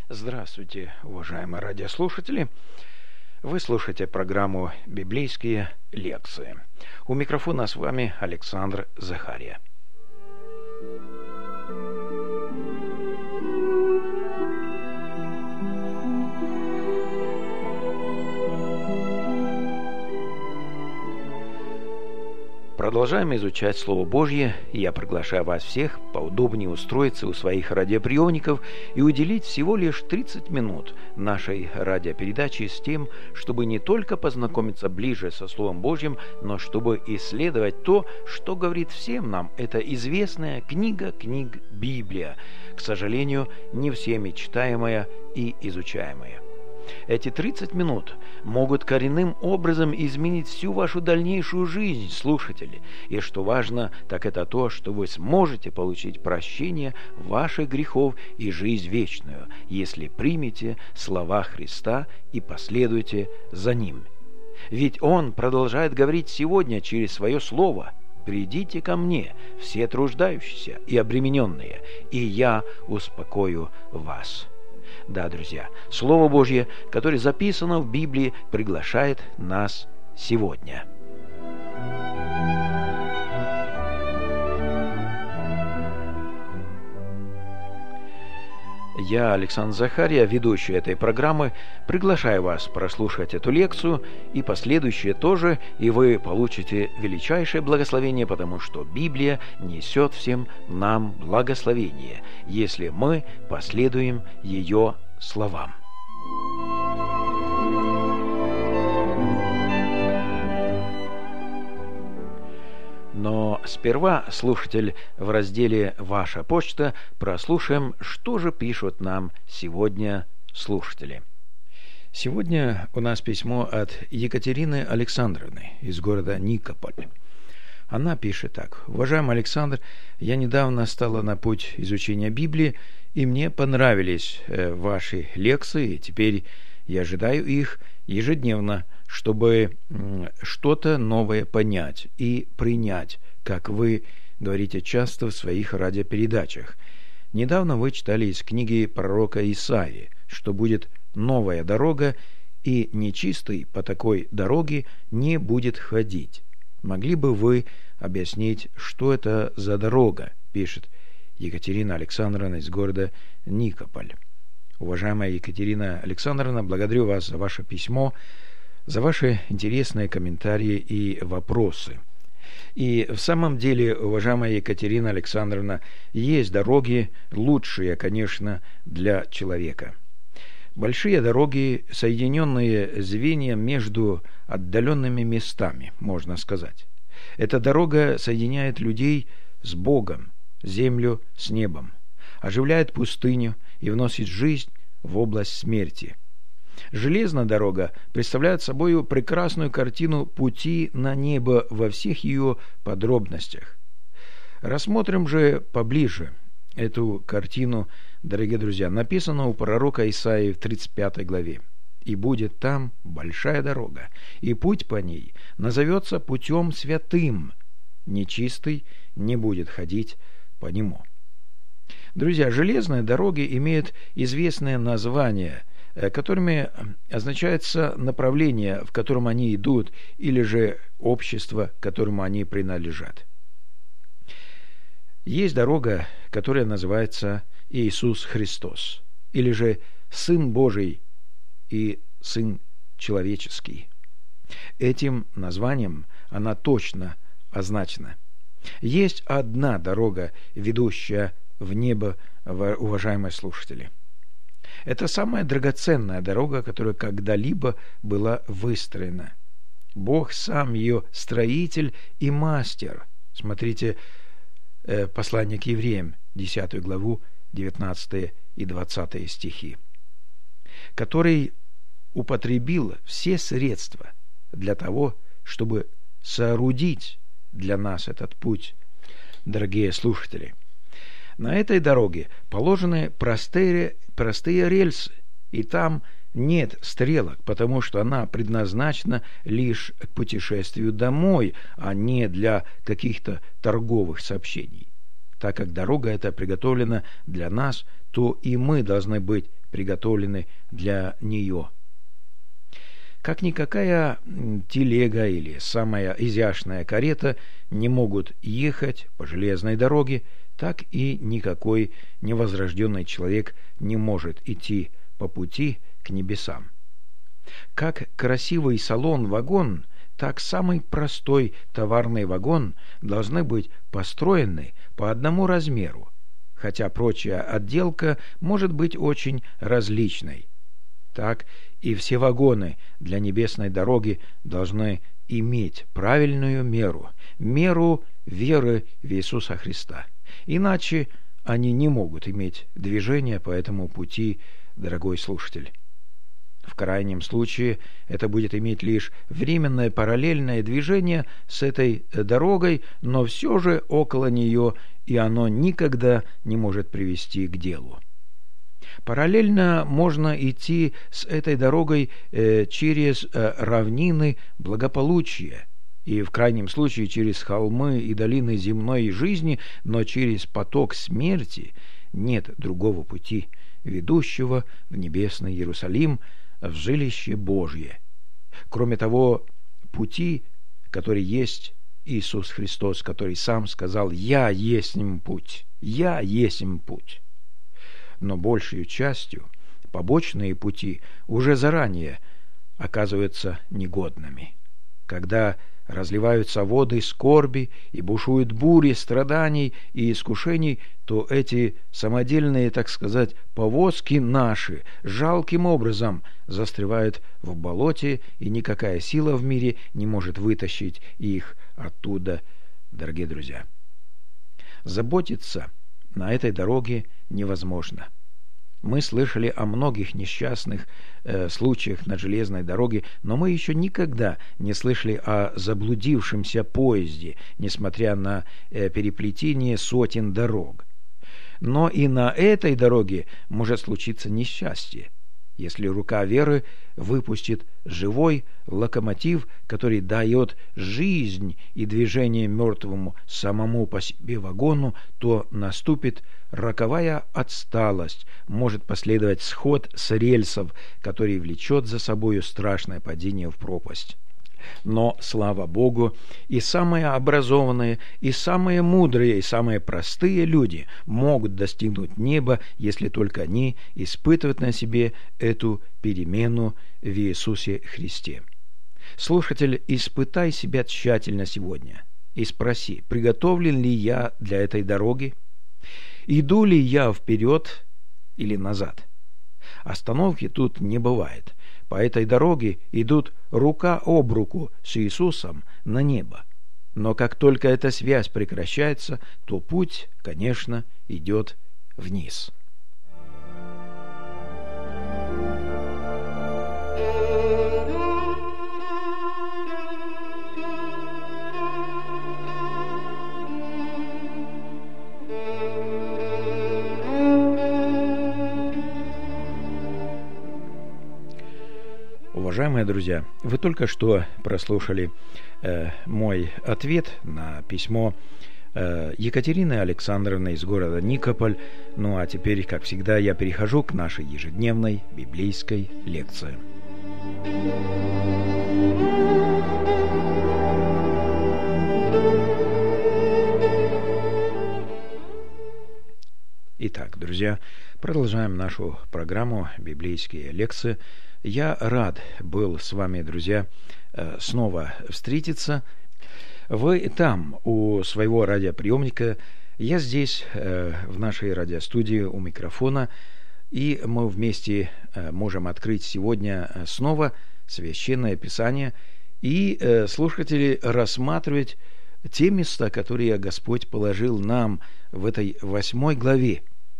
Здравствуйте, уважаемые радиослушатели. Вы слушаете программу «Библейские лекции». У микрофона с вами Александр Захария. Продолжаем изучать Слово Божье, и я приглашаю вас всех поудобнее устроиться у своих радиоприемников и уделить всего лишь 30 минут нашей радиопередачи с тем, чтобы не только познакомиться ближе со Словом Божьим, но чтобы исследовать то, что говорит всем нам эта известная книга книг Библия, к сожалению, не всеми читаемая и изучаемая. Эти 30 минут могут коренным образом изменить всю вашу дальнейшую жизнь, слушатели. И что важно, так это то, что вы сможете получить прощение ваших грехов и жизнь вечную, если примете слова Христа и последуете за Ним. Ведь Он продолжает говорить сегодня через Свое Слово: «Придите ко мне, все труждающиеся и обремененные, и я успокою вас». Да, друзья, Слово Божье, которое записано в Библии, приглашает нас сегодня. Я, Александр Захария, ведущий этой программы, приглашаю вас прослушать эту лекцию и последующие тоже, и вы получите величайшее благословение, потому что Библия несет всем нам благословение, если мы последуем ее словам. Но сперва, слушатель, в разделе «Ваша почта» прослушаем, что же пишут нам сегодня слушатели. Сегодня у нас письмо от Екатерины Александровны из города Никополь. Она пишет так: «Уважаемый Александр, я недавно стала на путь изучения Библии, и мне понравились ваши лекции, и теперь я ожидаю их ежедневно, чтобы что-то новое понять и принять, как вы говорите часто в своих радиопередачах. Недавно вы читали из книги пророка Исаии, что будет новая дорога, и нечистый по такой дороге не будет ходить. Могли бы вы объяснить, что это за дорога?» пишет Екатерина Александровна из города Никополь. Уважаемая Екатерина Александровна, благодарю вас за ваше письмо, за ваши интересные комментарии и вопросы. И в самом деле, уважаемая Екатерина Александровна, есть дороги лучшие, конечно, для человека. Большие дороги, соединенные звенья между отдаленными местами, можно сказать. Эта дорога соединяет людей с Богом, землю с небом, оживляет пустыню и вносит жизнь в область смерти. Железная дорога представляет собой прекрасную картину пути на небо во всех ее подробностях. Рассмотрим же поближе эту картину, дорогие друзья. Написано у пророка Исаии в 35 главе: «И будет там большая дорога, и путь по ней назовется путем святым, нечистый не будет ходить по нему». Друзья, железные дороги имеют известное название, которыми означается направление, в котором они идут, или же общество, к которому они принадлежат. Есть дорога, которая называется Иисус Христос, или же Сын Божий и Сын Человеческий. Этим названием она точно означена. Есть одна дорога, ведущая в небо, уважаемые слушатели. Это самая драгоценная дорога, которая когда-либо была выстроена. Бог сам ее строитель и мастер. Смотрите послание к евреям, 10 главу, 19 и 20 стихи. Который употребил все средства для того, чтобы соорудить для нас этот путь. Дорогие слушатели, на этой дороге положены простые рельсы, и там нет стрелок, потому что она предназначена лишь к путешествию домой, а не для каких-то торговых сообщений, так как дорога эта приготовлена для нас то и мы должны быть приготовлены для нее. Как никакая телега или самая изящная карета не могут ехать по железной дороге, так и никакой невозрожденный человек не может идти по пути к небесам. Как красивый салон-вагон, так самый простой товарный вагон должны быть построены по одному размеру, хотя прочая отделка может быть очень различной. Так и все вагоны для небесной дороги должны иметь правильную меру веры в Иисуса Христа. Иначе они не могут иметь движения по этому пути, дорогой слушатель. В крайнем случае это будет иметь лишь временное параллельное движение с этой дорогой, но все же около нее, и оно никогда не может привести к делу. Параллельно можно идти с этой дорогой через равнины благополучия, и в крайнем случае через холмы и долины земной жизни, но через поток смерти нет другого пути, ведущего в небесный Иерусалим, в жилище Божье, кроме того пути, который есть Иисус Христос, который сам сказал: «Я есмь путь, я есмь путь». Но большей частью побочные пути уже заранее оказываются негодными. Когда разливаются воды скорби и бушуют бури страданий и искушений, то эти самодельные, так сказать, повозки наши жалким образом застревают в болоте, и никакая сила в мире не может вытащить их оттуда, дорогие друзья. Заботиться на этой дороге невозможно. Мы слышали о многих несчастных случаях на железной дороге, но мы еще никогда не слышали о заблудившемся поезде, несмотря на переплетение сотен дорог. Но и на этой дороге может случиться несчастье, если рука веры выпустит живой локомотив, который дает жизнь и движение мертвому самому по себе вагону, то наступит роковая отсталость, может последовать сход с рельсов, который влечет за собою страшное падение в пропасть. Но, слава Богу, и самые образованные, и самые мудрые, и самые простые люди могут достигнуть неба, если только они испытывают на себе эту перемену в Иисусе Христе. Слушатель, испытай себя тщательно сегодня и спроси: приготовлен ли я для этой дороги? Иду ли я вперед или назад? Остановки тут не бывает. По этой дороге идут рука об руку с Иисусом на небо. Но как только эта связь прекращается, то путь, конечно, идет вниз. Уважаемые друзья, вы только что прослушали мой ответ на письмо Екатерины Александровны из города Никополь. Ну а теперь, как всегда, я перехожу к нашей ежедневной библейской лекции. Итак, друзья, продолжаем нашу программу «Библейские лекции». Я рад был с вами, друзья, снова встретиться. Вы там, у своего радиоприемника, я здесь, в нашей радиостудии, у микрофона, и мы вместе можем открыть сегодня снова Священное Писание и, слушатели, рассматривать те места, которые Господь положил нам в этой 8 главе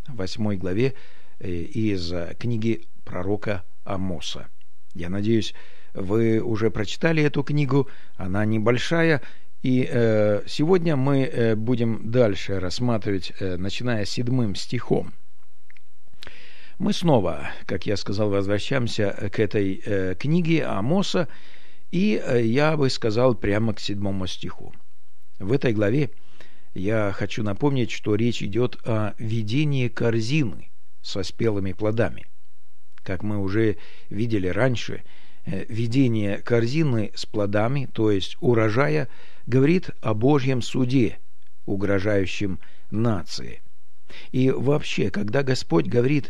из книги пророка Амоса. Я надеюсь, вы уже прочитали эту книгу, она небольшая, и сегодня мы будем дальше рассматривать, начиная с 7 стихом. Мы снова, как я сказал, возвращаемся к этой книге Амоса, и я бы сказал прямо к 7 стиху. В этой главе я хочу напомнить, что речь идет о ведении корзины со спелыми плодами. Как мы уже видели раньше, видение корзины с плодами, то есть урожая, говорит о Божьем суде, угрожающем нации. И вообще, когда Господь говорит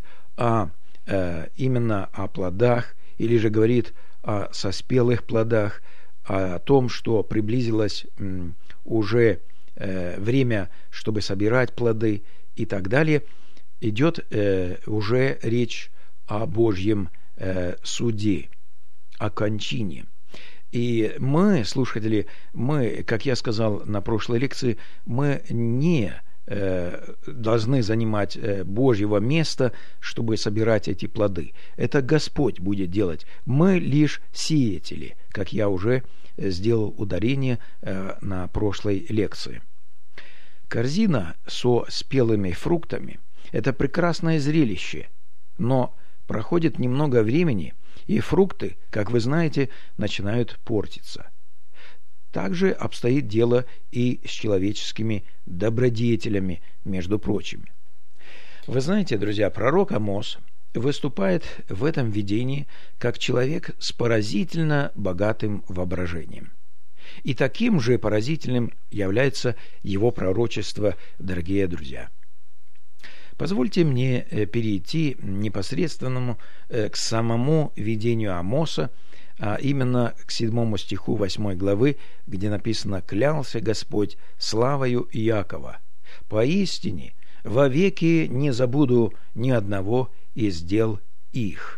именно о плодах, или же говорит о соспелых плодах, о том, что приблизилось уже время, чтобы собирать плоды и так далее, идет уже речь о Божьем суде, о кончине. И мы, слушатели, как я сказал на прошлой лекции, мы не должны занимать Божьего места, чтобы собирать эти плоды. Это Господь будет делать. Мы лишь сеятели, как я уже сделал ударение на прошлой лекции. Корзина со спелыми фруктами – это прекрасное зрелище, но проходит немного времени, и фрукты, как вы знаете, начинают портиться. Также обстоит дело и с человеческими добродетелями, между прочим. Вы знаете, друзья, пророк Амос выступает в этом видении как человек с поразительно богатым воображением. И таким же поразительным является его пророчество, дорогие друзья. Позвольте мне перейти непосредственно к самому видению Амоса, а именно к 7 стиху 8 главы, где написано: «Клялся Господь славою Иакова, поистине вовеки не забуду ни одного из дел их».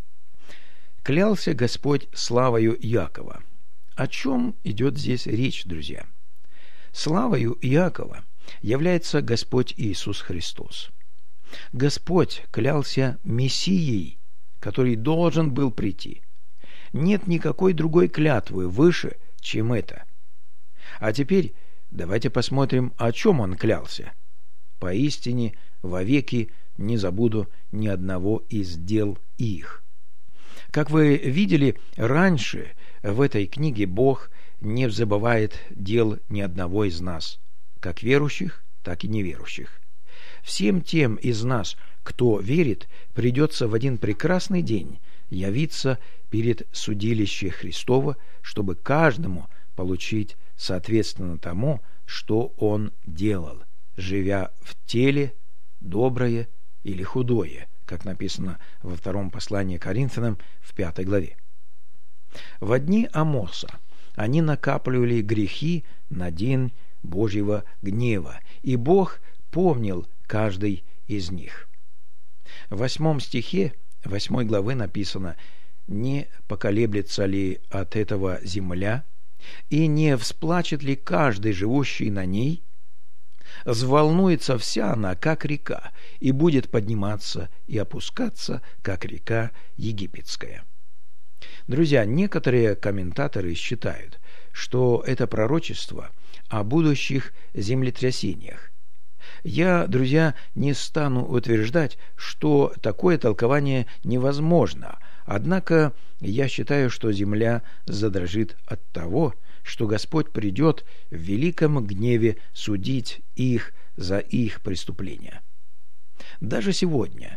Клялся Господь славою Иакова. О чем идет здесь речь, друзья? Славою Иакова является Господь Иисус Христос. Господь клялся Мессией, который должен был прийти. Нет никакой другой клятвы выше, чем это. А теперь давайте посмотрим, о чем он клялся. «Поистине вовеки не забуду ни одного из дел их». Как вы видели раньше, в этой книге Бог не забывает дел ни одного из нас, как верующих, так и неверующих. Всем тем из нас, кто верит, придется в один прекрасный день явиться перед судилищем Христова, чтобы каждому получить соответственно тому, что он делал, живя в теле, доброе или худое, как написано во 2 послании к Коринфянам в 5 главе. В дни Амоса они накапливали грехи на день Божьего гнева, и Бог помнил каждый из них. В 8 стихе 8 главы написано: «Не поколеблется ли от этого земля, и не всплачет ли каждый, живущий на ней? Взволнуется вся она, как река, и будет подниматься и опускаться, как река египетская». Друзья, некоторые комментаторы считают, что это пророчество о будущих землетрясениях. Я, друзья, не стану утверждать, что такое толкование невозможно, однако я считаю, что земля задрожит от того, что Господь придет в великом гневе судить их за их преступления. Даже сегодня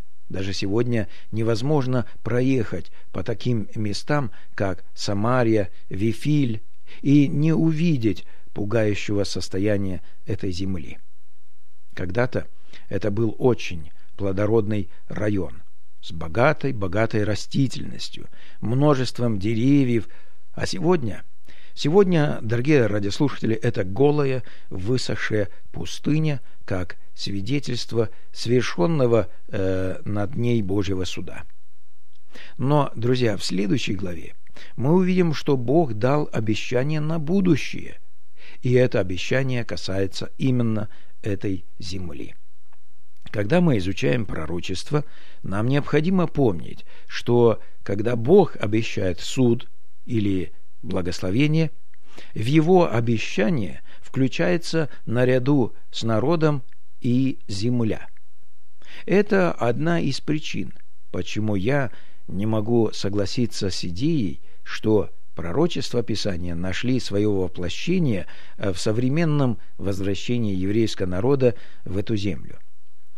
невозможно проехать по таким местам, как Самария, Вифиль, и не увидеть пугающего состояния этой земли. Когда-то это был очень плодородный район с богатой растительностью, множеством деревьев, а сегодня, дорогие радиослушатели, это голая, высохшая пустыня, как свидетельство совершенного над ней Божьего суда. Но, друзья, в следующей главе мы увидим, что Бог дал обещание на будущее, и это обещание касается именно этой земли. Когда мы изучаем пророчество, нам необходимо помнить, что когда Бог обещает суд или благословение, в его обещание включается наряду с народом и земля. Это одна из причин, почему я не могу согласиться с идеей, что пророчества Писания нашли свое воплощение в современном возвращении еврейского народа в эту землю.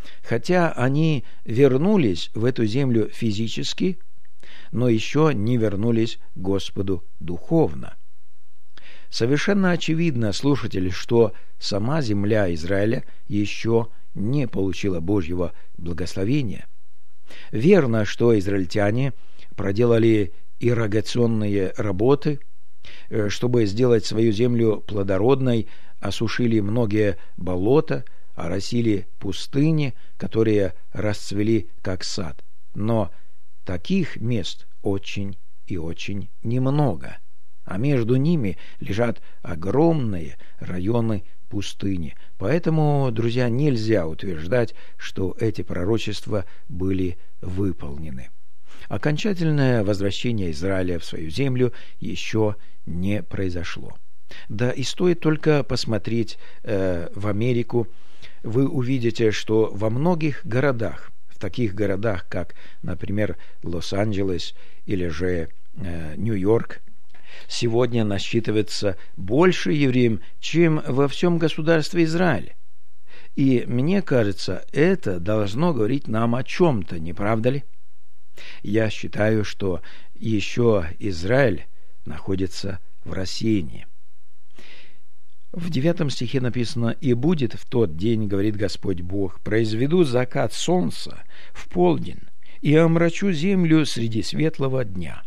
хотя они вернулись в эту землю физически, но еще не вернулись к Господу духовно. Совершенно очевидно, слушатели, что сама земля Израиля еще не получила Божьего благословения. Верно, что израильтяне проделали ирригационные работы, чтобы сделать свою землю плодородной, осушили многие болота, оросили пустыни, которые расцвели как сад. Но таких мест очень и очень немного, а между ними лежат огромные районы пустыни. Поэтому, друзья, нельзя утверждать, что эти пророчества были выполнены. Окончательное возвращение Израиля в свою землю еще не произошло. Да и стоит только посмотреть в Америку, вы увидите, что во многих городах, в таких городах, как, например, Лос-Анджелес или же Нью-Йорк, сегодня насчитывается больше евреев, чем во всем государстве Израиль. И мне кажется, это должно говорить нам о чем-то, не правда ли? Я считаю, что еще Израиль находится в рассеянии. В 9 стихе написано: «И будет в тот день, говорит Господь Бог, произведу закат солнца в полдень и омрачу землю среди светлого дня».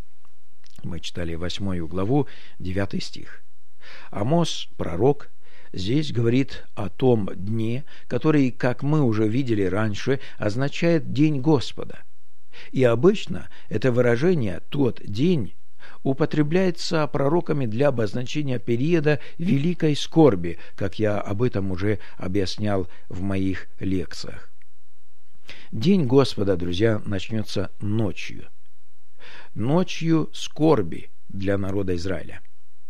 Мы читали 8 главу, 9 стих. Амос, пророк, здесь говорит о том дне, который, как мы уже видели раньше, означает День Господа. И обычно это выражение «тот день» употребляется пророками для обозначения периода великой скорби, как я об этом уже объяснял в моих лекциях. День Господа, друзья, начнется ночью. Ночью скорби для народа Израиля.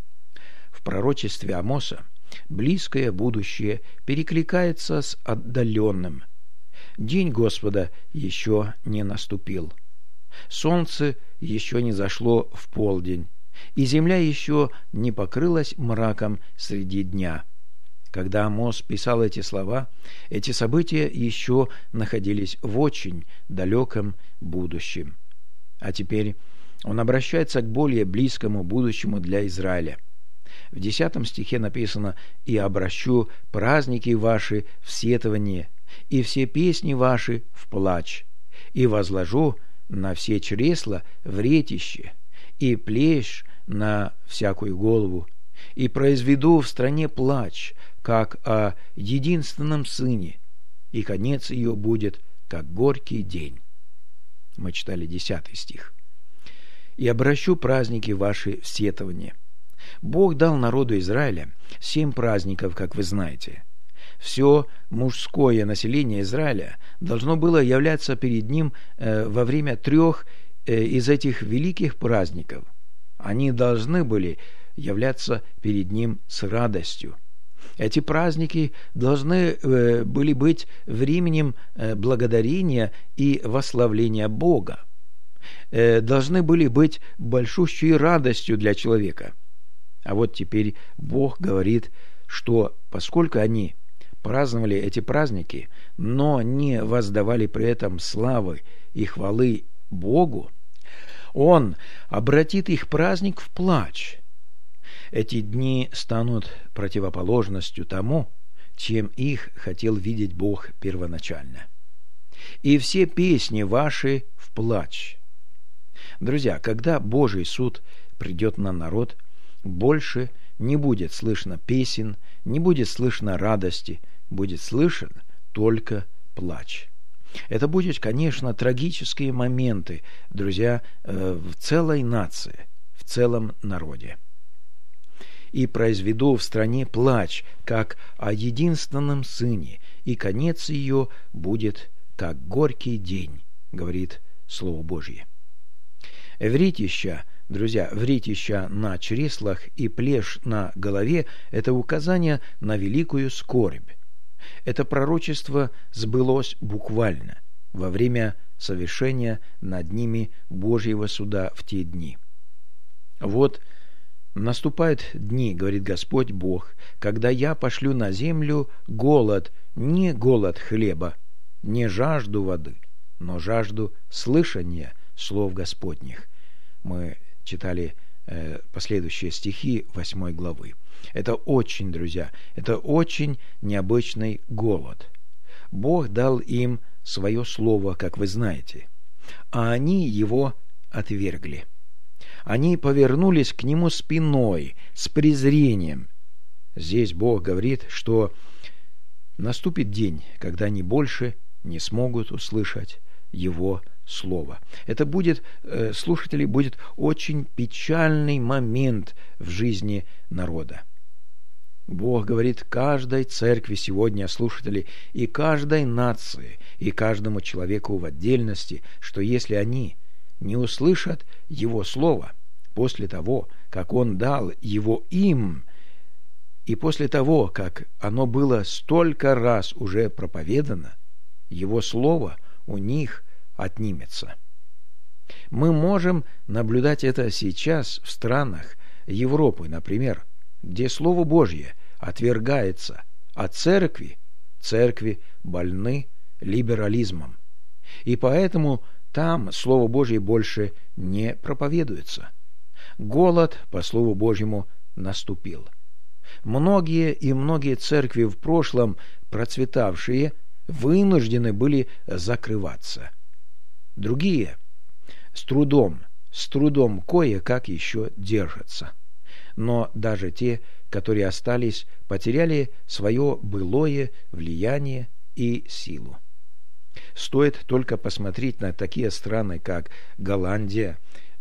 В пророчестве Амоса близкое будущее перекликается с отдаленным. День Господа еще не наступил. Солнце еще не зашло в полдень, и земля еще не покрылась мраком среди дня. Когда Амос писал эти слова, эти события еще находились в очень далеком будущем. А теперь он обращается к более близкому будущему для Израиля. В 10 стихе написано: «И обращу праздники ваши в сетование, и все песни ваши в плач, и возложу на все чресла вретище, и плещ на всякую голову, и произведу в стране плач, как о единственном сыне, и конец ее будет, как горький день». Мы читали 10 стих. «И обращу праздники ваши в сетование». Бог дал народу Израиля 7 праздников, как вы знаете. Все мужское население Израиля должно было являться перед ним во время 3 из этих великих праздников. Они должны были являться перед ним с радостью. Эти праздники должны были быть временем благодарения и восславления Бога. Должны были быть большущей радостью для человека. А вот теперь Бог говорит, что поскольку они праздновали эти праздники, но не воздавали при этом славы и хвалы Богу, Он обратит их праздник в плач. Эти дни станут противоположностью тому, чем их хотел видеть Бог первоначально. «И все песни ваши в плач». Друзья, когда Божий суд придет на народ, больше не будет слышно песен, не будет слышно радости, будет слышен только плач. Это будут, конечно, трагические моменты, друзья, в целой нации, в целом народе. «И произведу в стране плач, как о единственном сыне, и конец ее будет, как горький день», говорит Слово Божье. Вретища, друзья, вретища на чреслах и плешь на голове – это указание на великую скорбь. Это пророчество сбылось буквально во время совершения над ними Божьего суда в те дни. «Вот наступают дни, говорит Господь Бог, когда я пошлю на землю голод, не голод хлеба, не жажду воды, но жажду слышания слов Господних». Мы читали последующие стихи 8 главы. Это очень, друзья, это очень необычный голод. Бог дал им свое слово, как вы знаете, а они его отвергли. Они повернулись к нему спиной, с презрением. Здесь Бог говорит, что наступит день, когда они больше не смогут услышать его слово. Это будет, слушатели, будет очень печальный момент в жизни народа. Бог говорит каждой церкви сегодня, слушатели, и каждой нации, и каждому человеку в отдельности, что если они не услышат его слово после того, как он дал его им, и после того, как оно было столько раз уже проповедано, его слово у них отнимется. Мы можем наблюдать это сейчас в странах Европы, например, где Слово Божье отвергается, а церкви больны либерализмом. И поэтому там Слово Божье больше не проповедуется. Голод по Слову Божьему наступил. Многие церкви в прошлом процветавшие вынуждены были закрываться. Другие с трудом кое-как еще держатся. Но даже те, которые остались, потеряли свое былое влияние и силу. Стоит только посмотреть на такие страны, как Голландия,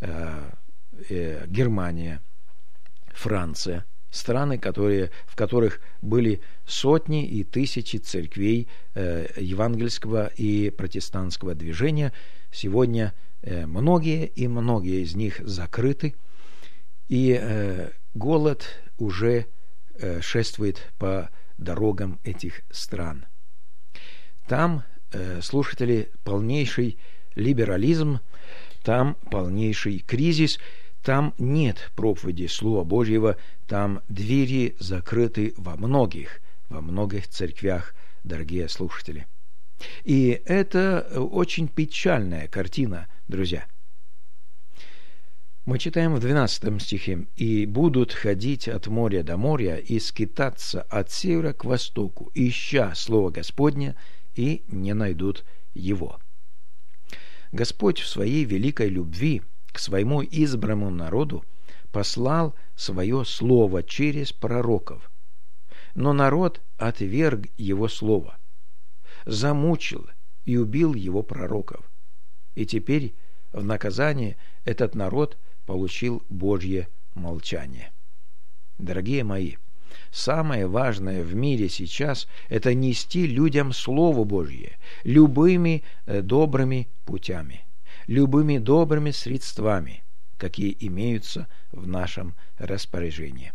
Германия, Франция, страны, в которых были сотни и тысячи церквей евангельского и протестантского движения. Сегодня многие из них закрыты, и голод уже шествует по дорогам этих стран. Там, слушатели, полнейший либерализм, там полнейший кризис, там нет проповеди Слова Божьего, там двери закрыты во многих церквях, дорогие слушатели. И это очень печальная картина, друзья. Мы читаем в 12 стихе: «И будут ходить от моря до моря, и скитаться от севера к востоку, ища Слово Господне, и не найдут его». Господь в своей великой любви к своему избранному народу послал свое слово через пророков. Но народ отверг его слово, замучил и убил его пророков. И теперь в наказание этот народ получил Божье молчание. Дорогие мои, самое важное в мире сейчас – это нести людям Слово Божье любыми добрыми путями, любыми добрыми средствами, какие имеются в нашем распоряжении.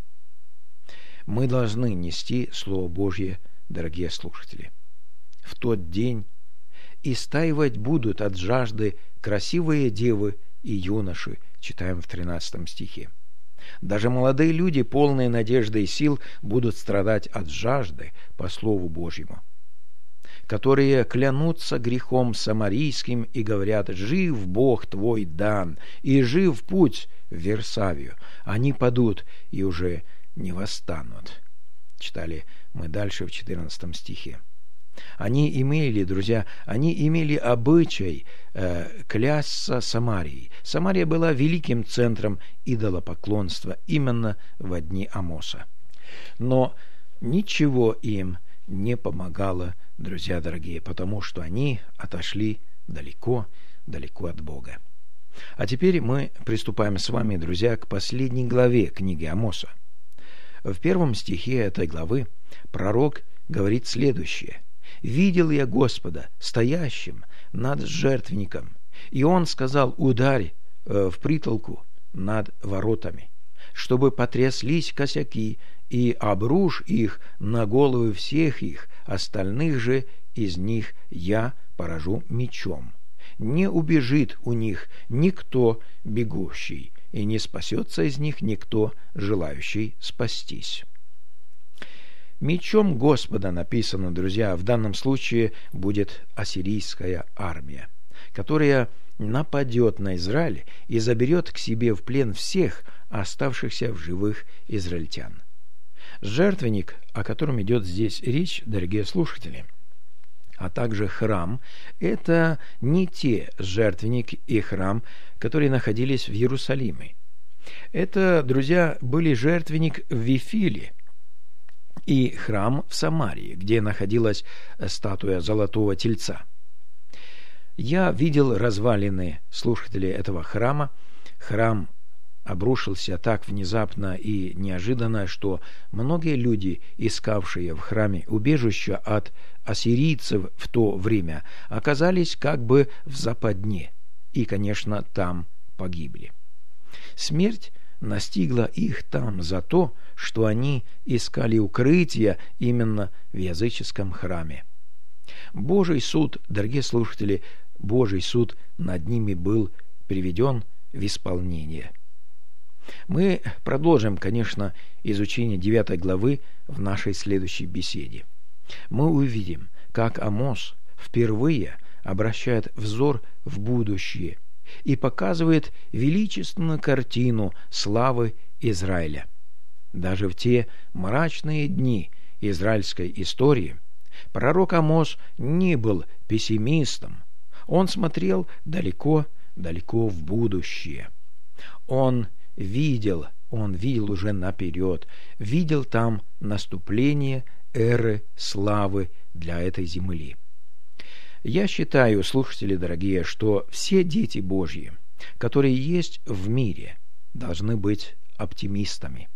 Мы должны нести Слово Божье, дорогие слушатели. В тот день истаивать будут от жажды красивые девы и юноши, читаем в 13 стихе. Даже молодые люди, полные надежды и сил, будут страдать от жажды по Слову Божьему, которые клянутся грехом самарийским и говорят: «Жив Бог твой дан, и жив путь в Версавию». Они падут и уже не восстанут. Читали мы дальше в 14 стихе. Они имели обычай клясться Самарией. Самария была великим центром идолопоклонства именно в дни Амоса. Но ничего им не помогало, друзья дорогие, потому что они отошли далеко от Бога. А теперь мы приступаем с вами, друзья, к последней главе книги Амоса. В 1 стихе этой главы пророк говорит следующее: «Видел я Господа стоящим над жертвенником, и Он сказал: ударь в притолку над воротами, чтобы потряслись косяки, и обрушь их на головы всех их, остальных же из них я поражу мечом. Не убежит у них никто бегущий, и не спасется из них никто, желающий спастись». Мечом Господа, написано, друзья, в данном случае будет ассирийская армия, которая нападет на Израиль и заберет к себе в плен всех оставшихся в живых израильтян. Жертвенник, о котором идет здесь речь, дорогие слушатели, а также храм, это не те жертвенник и храм, которые находились в Иерусалиме. Это, друзья, были жертвенник в Вифиле и храм в Самарии, где находилась статуя золотого тельца. Я видел развалины, слушатели, этого храма. Храм обрушился так внезапно и неожиданно, что многие люди, искавшие в храме убежища от ассирийцев в то время, оказались как бы в западне и, конечно, там погибли. Смерть настигла их там за то, что они искали укрытия именно в языческом храме. Божий суд, дорогие слушатели, Божий суд над ними был приведен в исполнение. Мы продолжим, конечно, изучение 9 главы в нашей следующей беседе. Мы увидим, как Амос впервые обращает взор в будущее и показывает величественную картину славы Израиля. Даже в те мрачные дни израильской истории пророк Амос не был пессимистом. Он смотрел далеко, далеко в будущее. Он видел уже наперед, видел там наступление эры славы для этой земли. Я считаю, слушатели дорогие, что все дети Божьи, которые есть в мире, должны быть оптимистами.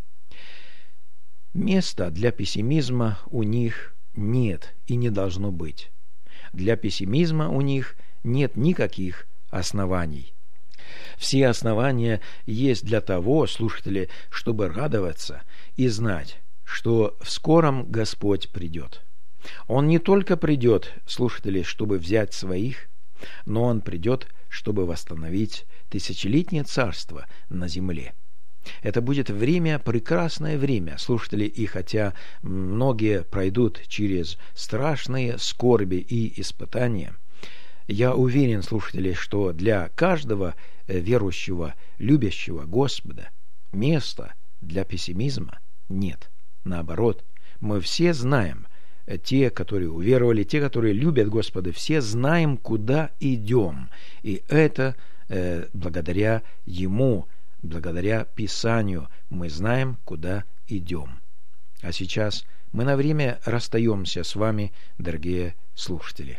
Места для пессимизма у них нет и не должно быть. Для пессимизма у них нет никаких оснований. Все основания есть для того, слушатели, чтобы радоваться и знать, что в скором Господь придет. Он не только придет, слушатели, чтобы взять своих, но Он придет, чтобы восстановить тысячелетнее царство на земле. Это будет время, прекрасное время, слушатели, и хотя многие пройдут через страшные скорби и испытания, я уверен, слушатели, что для каждого верующего, любящего Господа места для пессимизма нет. Наоборот, мы все знаем, те, которые уверовали, те, которые любят Господа, все знаем, куда идем. И это благодаря Ему, благодаря Писанию мы знаем, куда идем. А сейчас мы на время расстаемся с вами, дорогие слушатели.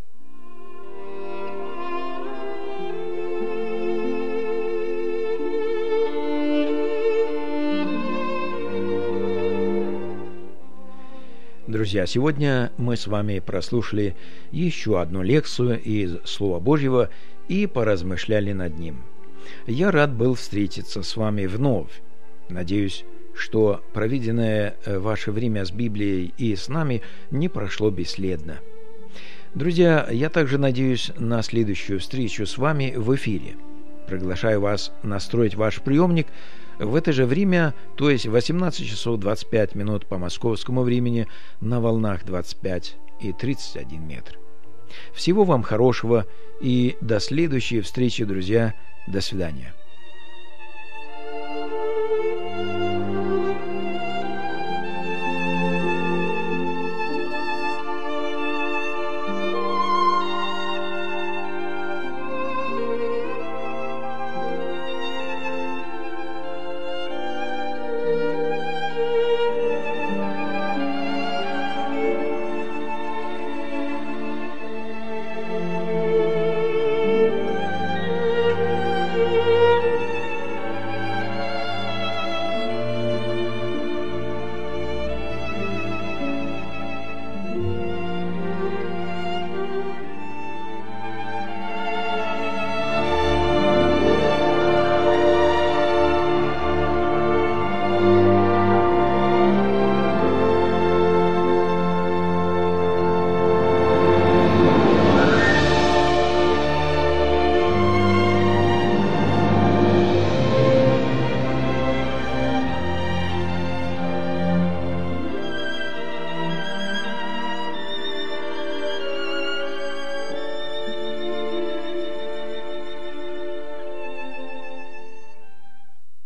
Друзья, сегодня мы с вами прослушали еще одну лекцию из Слова Божьего и поразмышляли над ним. Я рад был встретиться с вами вновь. Надеюсь, что проведенное ваше время с Библией и с нами не прошло бесследно. Друзья, я также надеюсь на следующую встречу с вами в эфире. Приглашаю вас настроить ваш приемник в это же время, то есть 18 часов 25 минут по московскому времени на волнах 25 и 31 метр. Всего вам хорошего и до следующей встречи, друзья. До свидания.